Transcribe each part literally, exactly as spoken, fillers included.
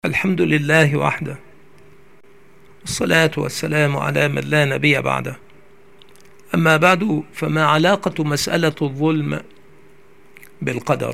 الحمد لله وحده، والصلاة والسلام على من لا نبي بعده. أما بعد، فما علاقة مسألة الظلم بالقدر؟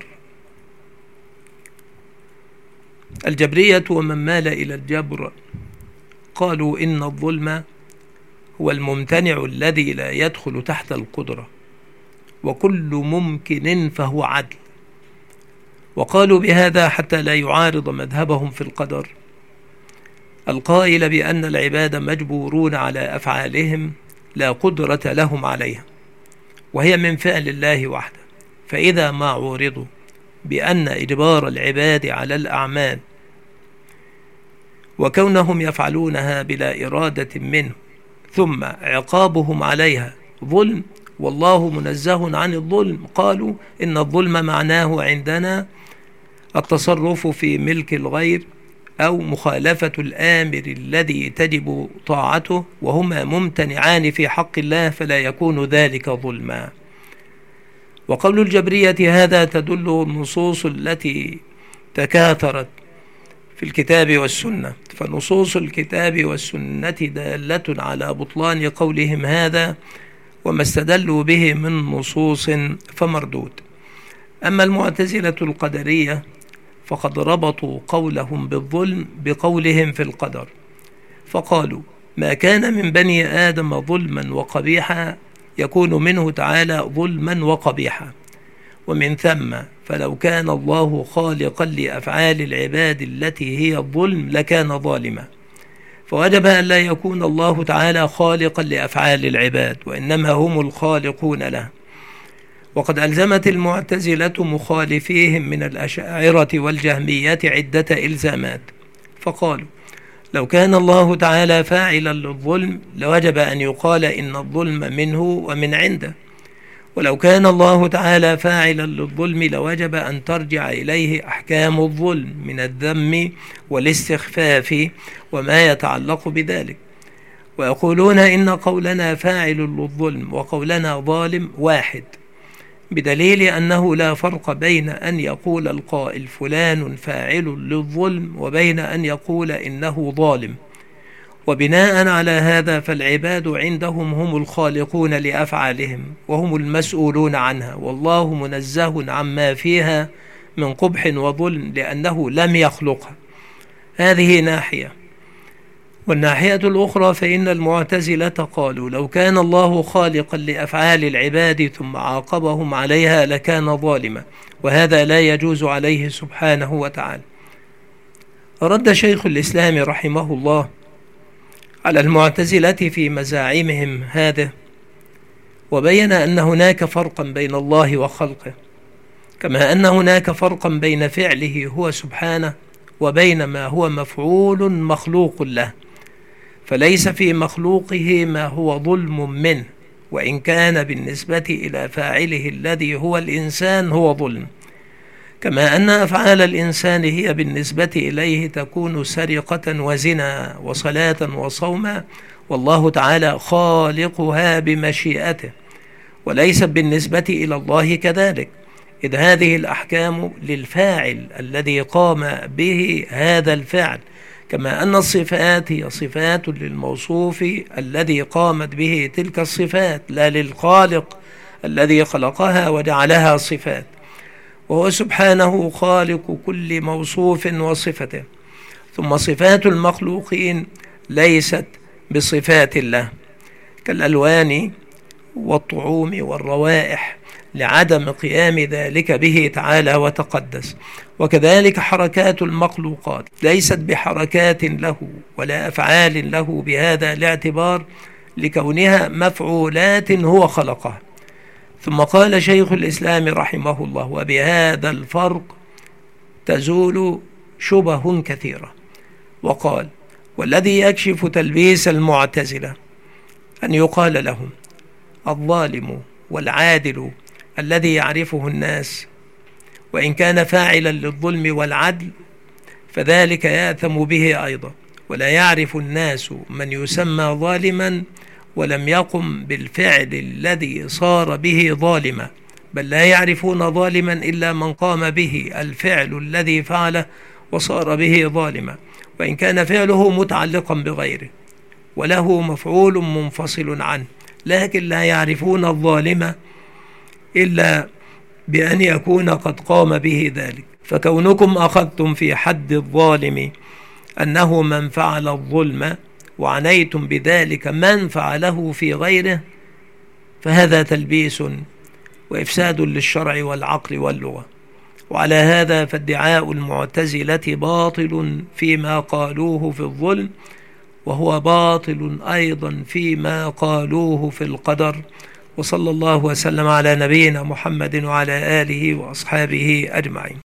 الجبرية ومن مال إلى الجبر قالوا إن الظلم هو الممتنع الذي لا يدخل تحت القدرة، وكل ممكن فهو عدل. وقالوا بهذا حتى لا يعارض مذهبهم في القدر القائل بأن العباد مجبورون على أفعالهم لا قدرة لهم عليها، وهي من فعل الله وحده. فإذا ما عورضوا بأن إجبار العباد على الأعمال وكونهم يفعلونها بلا إرادة منه ثم عقابهم عليها ظلم، والله منزه عن الظلم، قالوا إن الظلم معناه عندنا التصرف في ملك الغير أو مخالفة الآمر الذي تجب طاعته، وهما ممتنعان في حق الله، فلا يكون ذلك ظلما. وقول الجبرية هذا تدل النصوص التي تكاثرت في الكتاب والسنة، فنصوص الكتاب والسنة دالة على بطلان قولهم هذا، وما استدلوا به من نصوص فمردود. أما المعتزلة القدرية فقد ربطوا قولهم بالظلم بقولهم في القدر، فقالوا ما كان من بني آدم ظلما وقبيحا يكون منه تعالى ظلما وقبيحا، ومن ثم فلو كان الله خالقا لأفعال العباد التي هي الظلم لكان ظالما، فوجب أن لا يكون الله تعالى خالقا لأفعال العباد، وإنما هم الخالقون له. وقد ألزمت المعتزلة مخالفيهم من الأشاعرة والجهمية عدة إلزامات، فقالوا لو كان الله تعالى فاعلا للظلم لوجب أن يقال إن الظلم منه ومن عنده، ولو كان الله تعالى فاعلا للظلم لوجب أن ترجع إليه أحكام الظلم من الذم والاستخفاف وما يتعلق بذلك. ويقولون إن قولنا فاعل للظلم وقولنا ظالم واحد، بدليل أنه لا فرق بين أن يقول القائل فلان فاعل للظلم وبين أن يقول إنه ظالم. وبناء على هذا فالعباد عندهم هم الخالقون لأفعالهم وهم المسؤولون عنها، والله منزه عما فيها من قبح وظلم لأنه لم يخلقها. هذه ناحية. والناحية الأخرى فإن المعتزلة قالوا لو كان الله خالقا لأفعال العباد ثم عاقبهم عليها لكان ظالما، وهذا لا يجوز عليه سبحانه وتعالى. رد شيخ الإسلام رحمه الله على المعتزلة في مزاعمهم هذا، وبين أن هناك فرقا بين الله وخلقه، كما أن هناك فرقا بين فعله هو سبحانه وبين ما هو مفعول مخلوق له، فليس في مخلوقه ما هو ظلم منه، وإن كان بالنسبة إلى فاعله الذي هو الإنسان هو ظلم، كما أن أفعال الإنسان هي بالنسبة إليه تكون سرقة وزنا وصلاة وصوما، والله تعالى خالقها بمشيئته، وليس بالنسبة إلى الله كذلك، إذ هذه الأحكام للفاعل الذي قام به هذا الفعل، كما أن الصفات هي صفات للموصوف الذي قامت به تلك الصفات، لا للخالق الذي خلقها وجعلها صفات، وهو سبحانه خالق كل موصوف وصفته. ثم صفات المخلوقين ليست بصفات الله كالألوان والطعوم والروائح لعدم قيام ذلك به تعالى وتقدس، وكذلك حركات المخلوقات ليست بحركات له ولا أفعال له بهذا الاعتبار لكونها مفعولات هو خلقها. ثم قال شيخ الإسلام رحمه الله وبهذا الفرق تزول شبه كثيرة، وقال والذي يكشف تلبيس المعتزلة أن يقال لهم الظالم والعادل الذي يعرفه الناس، وإن كان فاعلا للظلم والعدل فذلك يأثم به أيضا، ولا يعرف الناس من يسمى ظالما ولم يقم بالفعل الذي صار به ظالما، بل لا يعرفون ظالما إلا من قام به الفعل الذي فعله وصار به ظالما، وإن كان فعله متعلقا بغيره وله مفعول منفصل عنه، لكن لا يعرفون الظالم إلا بأن يكون قد قام به ذلك. فكونكم أخذتم في حد الظالم أنه من فعل الظلم وعنيتم بذلك من فعله في غيره، فهذا تلبيس وإفساد للشرع والعقل واللغة. وعلى هذا فادعاء المعتزلة باطل فيما قالوه في الظلم، وهو باطل أيضا فيما قالوه في القدر. وصلى الله وسلم على نبينا محمد وعلى آله وأصحابه أجمعين.